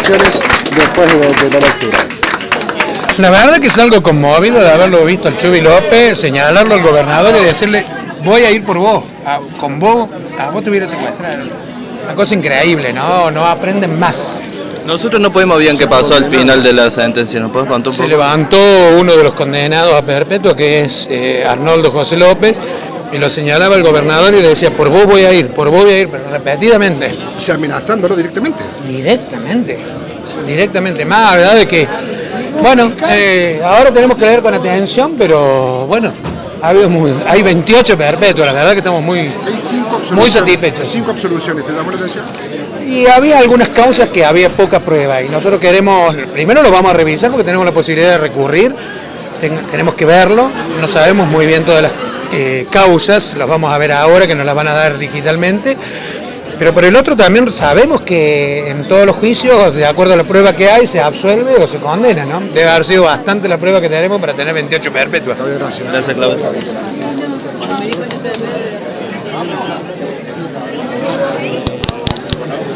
declaraciones después de la lectura. La verdad que salgo conmovido de haberlo visto al Chubi López, señalarlo al gobernador y decirle, voy a ir por vos, con vos, a vos te hubiera secuestrado. Una cosa increíble, no aprenden más. Nosotros no pudimos ver qué pasó al final de la sentencia, ¿nos podés contar un poco? Se levantó uno de los condenados a perpetua, que es Arnoldo José López, y lo señalaba el gobernador y le decía, por vos voy a ir, pero repetidamente. O sea, amenazándolo directamente. Directamente, más la verdad de que, bueno, ahora tenemos que leer con atención, pero bueno, hay 28 perpetuos, la verdad que estamos muy satisfechos. 5 absoluciones, ¿te llamó la atención? Y había algunas causas que había poca prueba y nosotros queremos, primero lo vamos a revisar porque tenemos la posibilidad de recurrir, tenemos que verlo, no sabemos muy bien todas las causas, las vamos a ver ahora que nos las van a dar digitalmente, pero por el otro también sabemos que en todos los juicios, de acuerdo a la prueba que hay, se absuelve o se condena, ¿no? Debe haber sido bastante la prueba que tenemos para tener 28 perpetuas. Gracias. Gracias, Claudia.